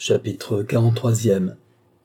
Chapitre 43e.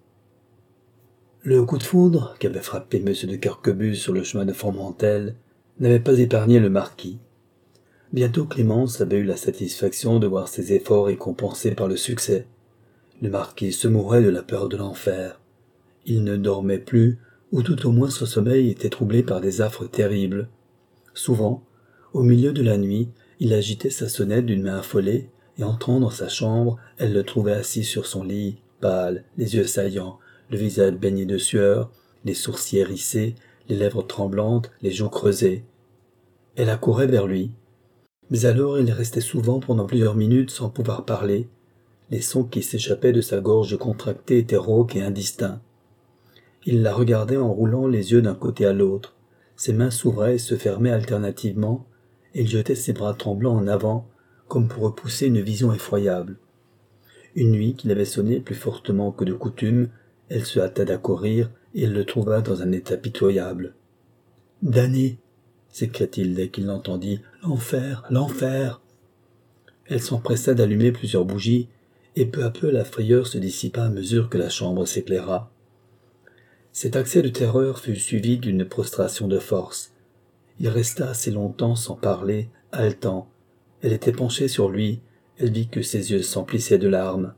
Le coup de foudre qu'avait frappé M. de Querquebus sur le chemin de Formentelle n'avait pas épargné le marquis. Bientôt Clémence avait eu la satisfaction de voir ses efforts récompensés par le succès. Le marquis se mourait de la peur de l'enfer. Il ne dormait plus, ou tout au moins son sommeil était troublé par des affres terribles. Souvent, au milieu de la nuit, il agitait sa sonnette d'une main affolée, et entrant dans sa chambre, elle le trouvait assis sur son lit, pâle, les yeux saillants, le visage baigné de sueur, les sourcils hérissés, les lèvres tremblantes, les joues creusées. Elle accourait vers lui. Mais alors il restait souvent pendant plusieurs minutes sans pouvoir parler. Les sons qui s'échappaient de sa gorge contractée étaient rauques et indistincts. Il la regardait en roulant les yeux d'un côté à l'autre. Ses mains s'ouvraient et se fermaient alternativement, et il jetait ses bras tremblants en avant, comme pour repousser une vision effroyable. Une nuit qu'il avait sonné plus fortement que de coutume, elle se hâta d'accourir, et elle le trouva dans un état pitoyable. « Damné !» s'écria-t-il dès qu'il l'entendit. « L'enfer, l'enfer !» Elle s'empressa d'allumer plusieurs bougies, et peu à peu la frayeur se dissipa à mesure que la chambre s'éclaira. Cet accès de terreur fut suivi d'une prostration de force. Il resta assez longtemps sans parler, haletant. Elle était penchée sur lui, elle vit que ses yeux s'emplissaient de larmes.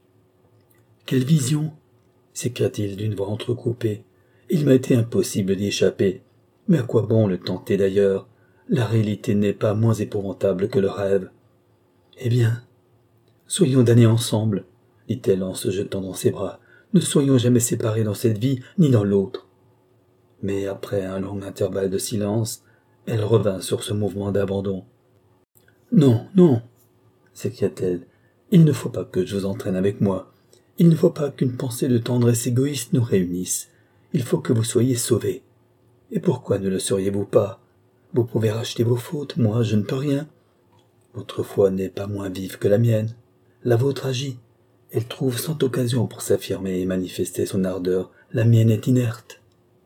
« Quelle vision !» s'écria-t-il d'une voix entrecoupée. « Il m'a été impossible d'y échapper. Mais à quoi bon le tenter d'ailleurs? La réalité n'est pas moins épouvantable que le rêve. »« Eh bien, soyons damnés ensemble, » dit-elle en se jetant dans ses bras. « Ne soyons jamais séparés dans cette vie, ni dans l'autre. » Mais après un long intervalle de silence, elle revint sur ce mouvement d'abandon. « Non, non, » s'écria-t-elle, « il ne faut pas que je vous entraîne avec moi. Il ne faut pas qu'une pensée de tendresse égoïste nous réunisse. Il faut que vous soyez sauvés. Et pourquoi ne le seriez-vous pas? Vous pouvez racheter vos fautes, moi je ne peux rien. Votre foi n'est pas moins vive que la mienne. La vôtre agit. Elle trouve cent occasions pour s'affirmer et manifester son ardeur. La mienne est inerte. »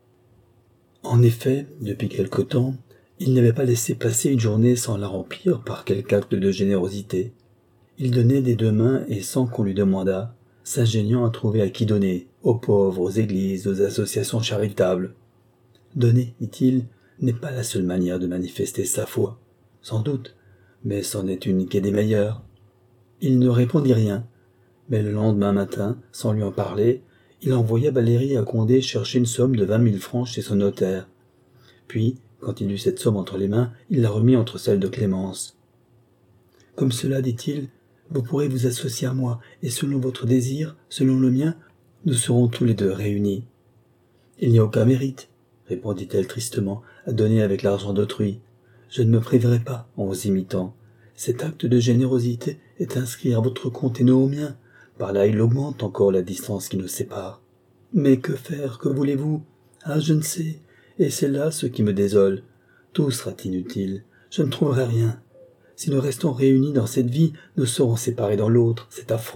En effet, depuis quelque temps, il n'avait pas laissé passer une journée sans la remplir par quelque acte de générosité. Il donnait des deux mains et sans qu'on lui demandât, s'ingéniant à trouver à qui donner, aux pauvres, aux églises, aux associations charitables. Donner, dit-il, n'est pas la seule manière de manifester sa foi, sans doute, mais c'en est une qui est des meilleures. Il ne répondit rien, mais le lendemain matin, sans lui en parler, il envoya Valérie à Condé chercher une somme de 20 000 francs chez son notaire. Puis, quand il eut cette somme entre les mains, il la remit entre celles de Clémence. « Comme cela, dit-il, vous pourrez vous associer à moi, et selon votre désir, selon le mien, nous serons tous les deux réunis. »« Il n'y a aucun mérite, » répondit-elle tristement, « à donner avec l'argent d'autrui. Je ne me priverai pas en vous imitant. Cet acte de générosité est inscrit à votre compte et non au mien. Par là, il augmente encore la distance qui nous sépare. Mais que faire, que voulez-vous? Ah, je ne sais, et c'est là ce qui me désole. Tout sera inutile, je ne trouverai rien. Si nous restons réunis dans cette vie, nous serons séparés dans l'autre, c'est affreux. »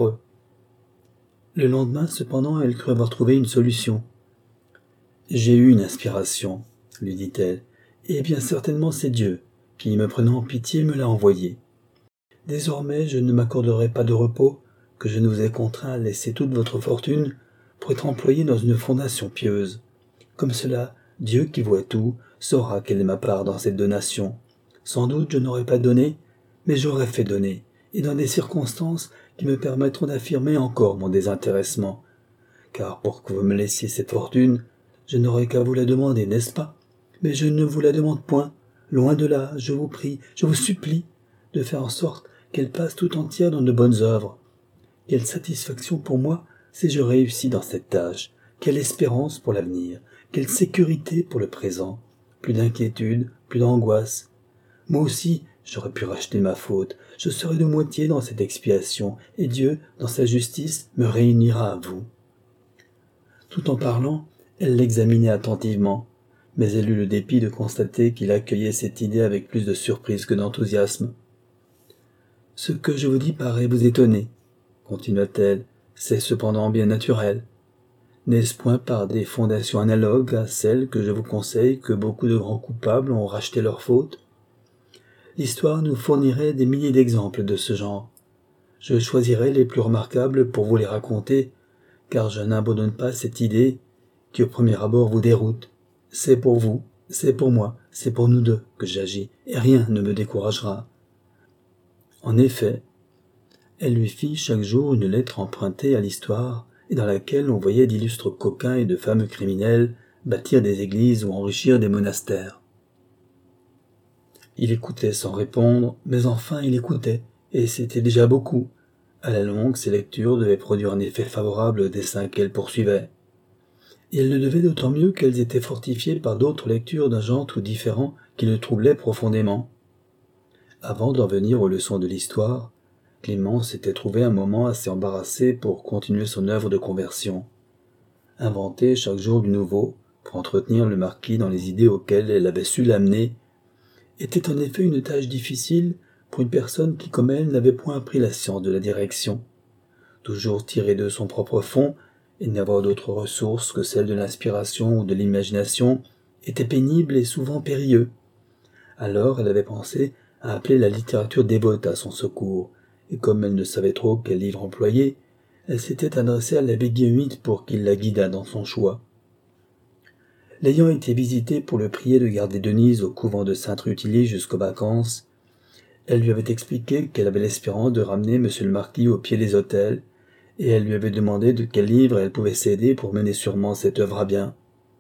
Le lendemain, cependant, elle crut avoir trouvé une solution. « J'ai eu une inspiration, » lui dit-elle, « et bien certainement c'est Dieu, qui, me prenant en pitié, me l'a envoyé. Désormais, je ne m'accorderai pas de repos, que je ne vous ai contraint à laisser toute votre fortune pour être employé dans une fondation pieuse. Comme cela, Dieu qui voit tout, saura quelle est ma part dans cette donation. Sans doute je n'aurais pas donné, mais j'aurais fait donner, et dans des circonstances qui me permettront d'affirmer encore mon désintéressement. Car pour que vous me laissiez cette fortune, je n'aurais qu'à vous la demander, n'est-ce pas? Mais je ne vous la demande point. Loin de là, je vous prie, je vous supplie, de faire en sorte qu'elle passe tout entière dans de bonnes œuvres. Quelle satisfaction pour moi si je réussis dans cette tâche, quelle espérance pour l'avenir, quelle sécurité pour le présent, plus d'inquiétude, plus d'angoisse. Moi aussi, j'aurais pu racheter ma faute, je serai de moitié dans cette expiation, et Dieu, dans sa justice, me réunira à vous. » Tout en parlant, elle l'examinait attentivement, mais elle eut le dépit de constater qu'il accueillait cette idée avec plus de surprise que d'enthousiasme. « Ce que je vous dis paraît vous étonner, » continua-t-elle, « c'est cependant bien naturel. N'est-ce point par des fondations analogues à celles que je vous conseille que beaucoup de grands coupables ont racheté leurs fautes? L'histoire nous fournirait des milliers d'exemples de ce genre. Je choisirai les plus remarquables pour vous les raconter, car je n'abandonne pas cette idée qui au premier abord vous déroute. C'est pour vous, c'est pour moi, c'est pour nous deux que j'agis, et rien ne me découragera. » En effet, elle lui fit chaque jour une lettre empruntée à l'histoire, et dans laquelle on voyait d'illustres coquins et de fameux criminels bâtir des églises ou enrichir des monastères. Il écoutait sans répondre, mais enfin il écoutait, et c'était déjà beaucoup. À la longue, ces lectures devaient produire un effet favorable au dessein qu'elle poursuivait. Et elles le devaient d'autant mieux qu'elles étaient fortifiées par d'autres lectures d'un genre tout différent qui le troublaient profondément. Avant d'en venir aux leçons de l'histoire, Clémence s'était trouvé un moment assez embarrassé pour continuer son œuvre de conversion. Inventer chaque jour du nouveau, pour entretenir le marquis dans les idées auxquelles elle avait su l'amener, était en effet une tâche difficile pour une personne qui, comme elle, n'avait point appris la science de la direction. Toujours tirer de son propre fond et n'avoir d'autre ressource que celle de l'inspiration ou de l'imagination était pénible et souvent périlleux. Alors elle avait pensé à appeler la littérature dévote à son secours, et comme elle ne savait trop quel livre employer, elle s'était adressée à l'abbé Guillemette pour qu'il la guidât dans son choix. L'ayant été visitée pour le prier de garder Denise au couvent de Sainte-Rutilie jusqu'aux vacances, elle lui avait expliqué qu'elle avait l'espérance de ramener monsieur le marquis au pied des autels, et elle lui avait demandé de quel livre elle pouvait s'aider pour mener sûrement cette œuvre à bien.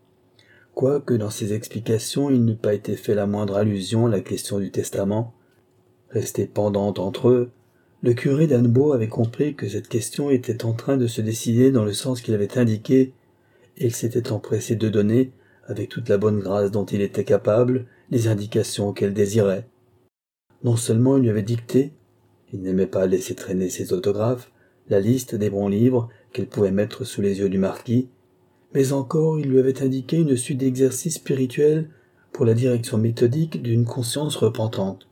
Quoique dans ses explications il n'eût pas été fait la moindre allusion à la question du testament, restée pendante entre eux, le curé d'Annebault avait compris que cette question était en train de se décider dans le sens qu'il avait indiqué, et il s'était empressé de donner, avec toute la bonne grâce dont il était capable, les indications qu'elle désirait. Non seulement il lui avait dicté, il n'aimait pas laisser traîner ses autographes, la liste des bons livres qu'elle pouvait mettre sous les yeux du marquis, mais encore il lui avait indiqué une suite d'exercices spirituels pour la direction méthodique d'une conscience repentante.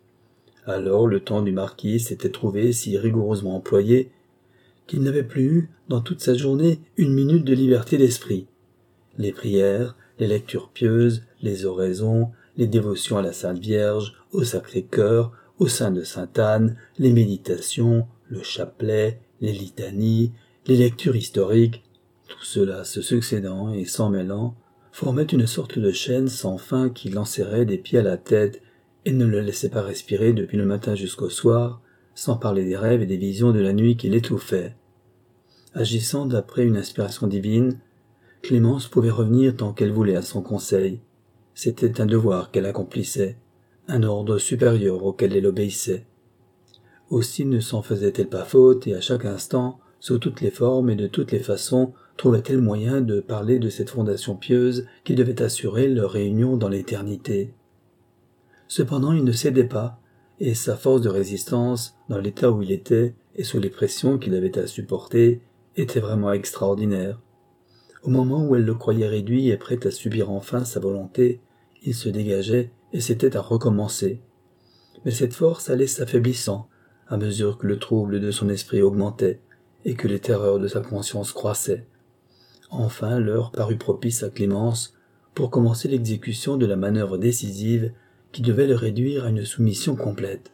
Alors le temps du marquis s'était trouvé si rigoureusement employé qu'il n'avait plus eu, dans toute sa journée, une minute de liberté d'esprit. Les prières, les lectures pieuses, les oraisons, les dévotions à la Sainte Vierge, au Sacré-Cœur, au sein de Sainte-Anne, les méditations, le chapelet, les litanies, les lectures historiques, tout cela se succédant et s'en mêlant, formait une sorte de chaîne sans fin qui l'enserrait des pieds à la tête et ne le laissait pas respirer depuis le matin jusqu'au soir, sans parler des rêves et des visions de la nuit qui l'étouffaient. Agissant d'après une inspiration divine, Clémence pouvait revenir tant qu'elle voulait à son conseil. C'était un devoir qu'elle accomplissait, un ordre supérieur auquel elle obéissait. Aussi ne s'en faisait-elle pas faute, et à chaque instant, sous toutes les formes et de toutes les façons, trouvait-elle moyen de parler de cette fondation pieuse qui devait assurer leur réunion dans l'éternité. Cependant il ne cédait pas, et sa force de résistance, dans l'état où il était, et sous les pressions qu'il avait à supporter, était vraiment extraordinaire. Au moment où elle le croyait réduit et prêt à subir enfin sa volonté, il se dégageait et c'était à recommencer. Mais cette force allait s'affaiblissant, à mesure que le trouble de son esprit augmentait, et que les terreurs de sa conscience croissaient. Enfin l'heure parut propice à Clémence pour commencer l'exécution de la manœuvre décisive qui devait le réduire à une soumission complète.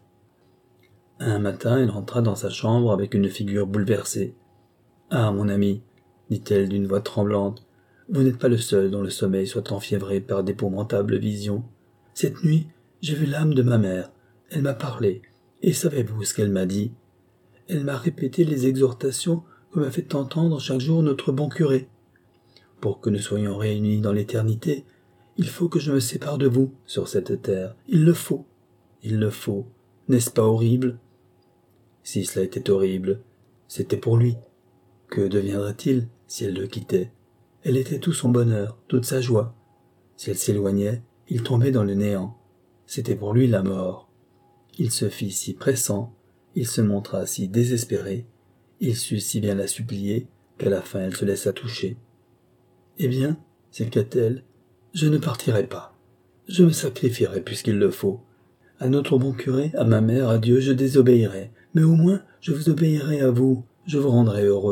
Un matin, elle entra dans sa chambre avec une figure bouleversée. « Ah, mon ami, dit-elle d'une voix tremblante, vous n'êtes pas le seul dont le sommeil soit enfiévré par d'épouvantables visions. Cette nuit, j'ai vu l'âme de ma mère. Elle m'a parlé. Et savez-vous ce qu'elle m'a dit? Elle m'a répété les exhortations que m'a fait entendre chaque jour notre bon curé. Pour que nous soyons réunis dans l'éternité, il faut que je me sépare de vous sur cette terre. Il le faut. N'est-ce pas horrible? Si cela était horrible, c'était pour lui. Que deviendrait-il si elle le quittait? Elle était tout son bonheur, toute sa joie. Si elle s'éloignait, il tombait dans le néant. C'était pour lui la mort. Il se fit si pressant, il se montra si désespéré, il sut si bien la supplier qu'à la fin elle se laissa toucher. « Eh bien, s'écria-t-elle, je ne partirai pas. Je me sacrifierai puisqu'il le faut. À notre bon curé, à ma mère, à Dieu, je désobéirai, mais au moins je vous obéirai à vous, je vous rendrai heureux. »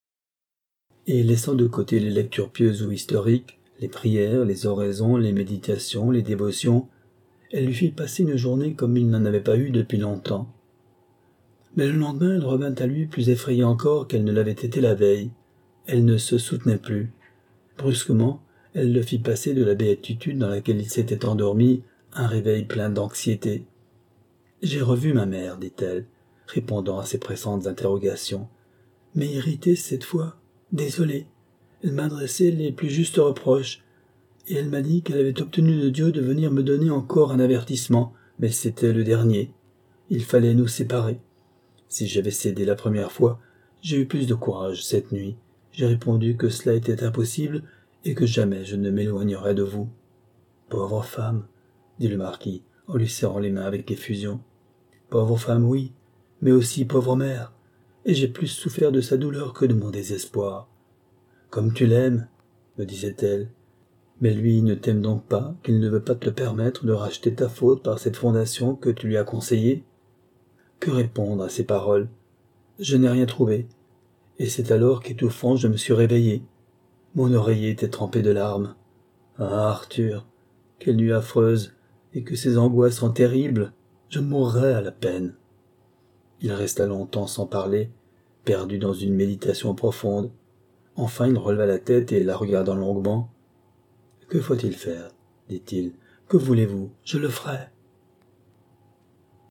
Et laissant de côté les lectures pieuses ou historiques, les prières, les oraisons, les méditations, les dévotions, elle lui fit passer une journée comme il n'en avait pas eu depuis longtemps. Mais le lendemain, elle revint à lui plus effrayée encore qu'elle ne l'avait été la veille. Elle ne se soutenait plus. Brusquement, elle le fit passer de la béatitude dans laquelle il s'était endormi à un réveil plein d'anxiété. « J'ai revu ma mère, dit-elle, répondant à ses pressantes interrogations. Mais irritée cette fois, désolée. Elle m'a adressé les plus justes reproches, et elle m'a dit qu'elle avait obtenu de Dieu de venir me donner encore un avertissement, mais c'était le dernier. Il fallait nous séparer. Si j'avais cédé la première fois, j'ai eu plus de courage cette nuit. J'ai répondu que cela était impossible et que jamais je ne m'éloignerais de vous. »« Pauvre femme, » dit le marquis, en lui serrant les mains avec effusion. « Pauvre femme, oui, mais aussi pauvre mère, et j'ai plus souffert de sa douleur que de mon désespoir. Comme tu l'aimes, me disait-elle, mais lui ne t'aime donc pas, qu'il ne veut pas te permettre de racheter ta faute par cette fondation que tu lui as conseillée. » Que répondre à ces paroles? Je n'ai rien trouvé, et c'est alors qu'étouffant je me suis réveillé. Mon oreiller était trempé de larmes. Ah, Arthur, quelle nuit affreuse, et que ces angoisses sont terribles, je mourrais à la peine. Il resta longtemps sans parler, perdu dans une méditation profonde. Enfin il releva la tête et la regardant longuement. « Que faut-il faire ?» dit-il. « Que voulez-vous ? Je le ferai.